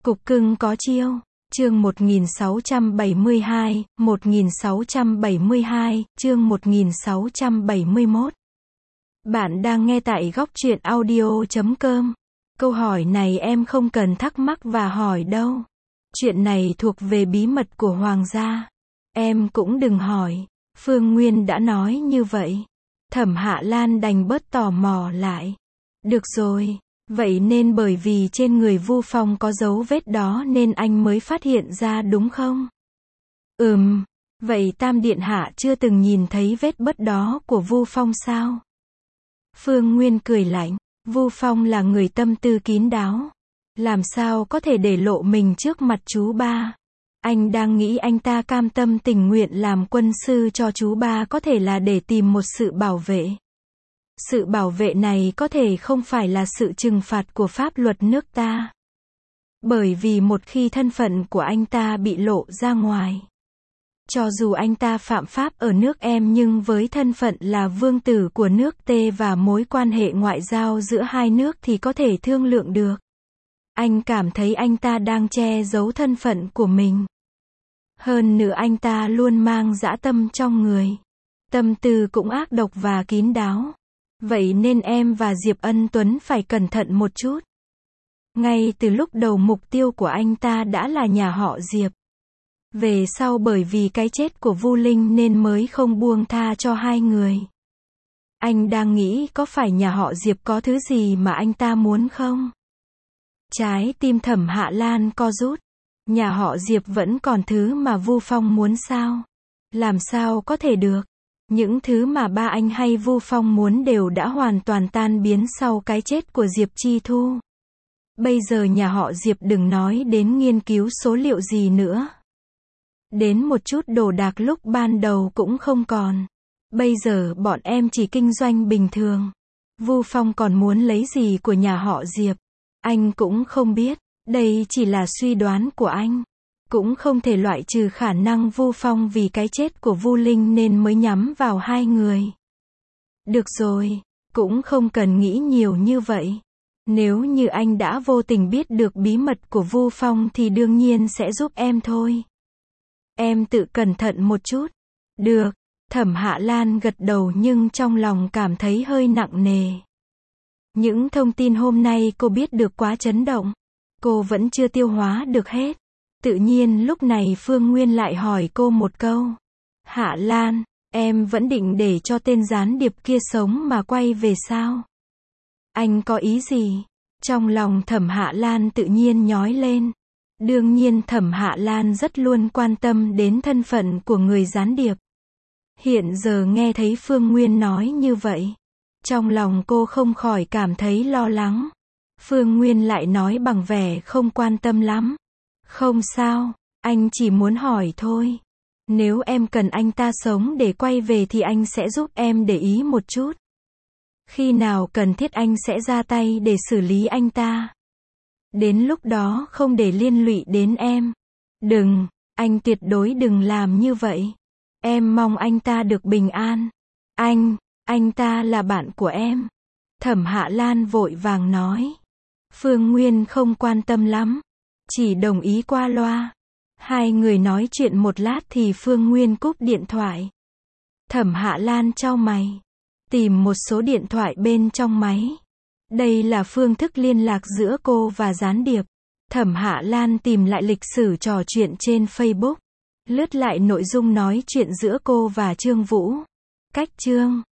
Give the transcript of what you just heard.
Cục cưng có chiêu. Chương 1672, 1672, chương 1671. Bạn đang nghe tại góc truyện audio.com. Câu hỏi này em không cần thắc mắc và hỏi đâu. Chuyện này thuộc về bí mật của hoàng gia. Em cũng đừng hỏi. Phương Nguyên đã nói như vậy. Thẩm Hạ Lan đành bớt tò mò lại. Được rồi. Vậy nên bởi vì trên người Vu Phong có dấu vết đó nên anh mới phát hiện ra đúng không? Vậy Tam Điện Hạ chưa từng nhìn thấy vết bớt đó của Vu Phong sao? Phương Nguyên cười lạnh. Vu Phong là người tâm tư kín đáo. Làm sao có thể để lộ mình trước mặt chú ba? Anh đang nghĩ anh ta cam tâm tình nguyện làm quân sư cho chú ba có thể là để tìm một sự bảo vệ. Sự bảo vệ này có thể không phải là sự trừng phạt của pháp luật nước ta. Bởi vì một khi thân phận của anh ta bị lộ ra ngoài, cho dù anh ta phạm pháp ở nước em nhưng với thân phận là vương tử của nước T và mối quan hệ ngoại giao giữa hai nước thì có thể thương lượng được. Anh cảm thấy anh ta đang che giấu thân phận của mình. Hơn nữa anh ta luôn mang dã tâm trong người. Tâm tư cũng ác độc và kín đáo. Vậy nên em và Diệp Ân Tuấn phải cẩn thận một chút. Ngay từ lúc đầu mục tiêu của anh ta đã là nhà họ Diệp. Về sau bởi vì cái chết của Vu Linh nên mới không buông tha cho hai người. Anh đang nghĩ có phải nhà họ Diệp có thứ gì mà anh ta muốn không? Trái tim Thẩm Hạ Lan co rút. Nhà họ Diệp vẫn còn thứ mà Vu Phong muốn sao? Làm sao có thể được? Những thứ mà ba anh hay Vu Phong muốn đều đã hoàn toàn tan biến sau cái chết của Diệp Chi Thu. Bây giờ nhà họ Diệp đừng nói đến nghiên cứu số liệu gì nữa. Đến một chút đồ đạc lúc ban đầu cũng không còn. Bây giờ bọn em chỉ kinh doanh bình thường. Vu Phong còn muốn lấy gì của nhà họ Diệp? Anh cũng không biết. Đây chỉ là suy đoán của anh. Cũng không thể loại trừ khả năng Vu Phong vì cái chết của Vu Linh nên mới nhắm vào hai người. Được rồi, cũng không cần nghĩ nhiều như vậy. Nếu như anh đã vô tình biết được bí mật của Vu Phong thì đương nhiên sẽ giúp em thôi. Em tự cẩn thận một chút. Được, Thẩm Hạ Lan gật đầu nhưng trong lòng cảm thấy hơi nặng nề. Những thông tin hôm nay cô biết được quá chấn động. Cô vẫn chưa tiêu hóa được hết. Tự nhiên lúc này Phương Nguyên lại hỏi cô một câu. Hạ Lan, em vẫn định để cho tên gián điệp kia sống mà quay về sao? Anh có ý gì? Trong lòng Thẩm Hạ Lan tự nhiên nhói lên. Đương nhiên Thẩm Hạ Lan rất luôn quan tâm đến thân phận của người gián điệp. Hiện giờ nghe thấy Phương Nguyên nói như vậy, trong lòng cô không khỏi cảm thấy lo lắng. Phương Nguyên lại nói bằng vẻ không quan tâm lắm. Không sao, anh chỉ muốn hỏi thôi. Nếu em cần anh ta sống để quay về thì anh sẽ giúp em để ý một chút. Khi nào cần thiết anh sẽ ra tay để xử lý anh ta. Đến lúc đó không để liên lụy đến em. Đừng, anh tuyệt đối đừng làm như vậy. Em mong anh ta được bình an. Anh ta là bạn của em. Thẩm Hạ Lan vội vàng nói. Phương Nguyên không quan tâm lắm. Chỉ đồng ý qua loa. Hai người nói chuyện một lát thì Phương Nguyên cúp điện thoại. Thẩm Hạ Lan chau mày. Tìm một số điện thoại bên trong máy. Đây là phương thức liên lạc giữa cô và gián điệp. Thẩm Hạ Lan tìm lại lịch sử trò chuyện trên Facebook. Lướt lại nội dung nói chuyện giữa cô và Trương Vũ. Cách chương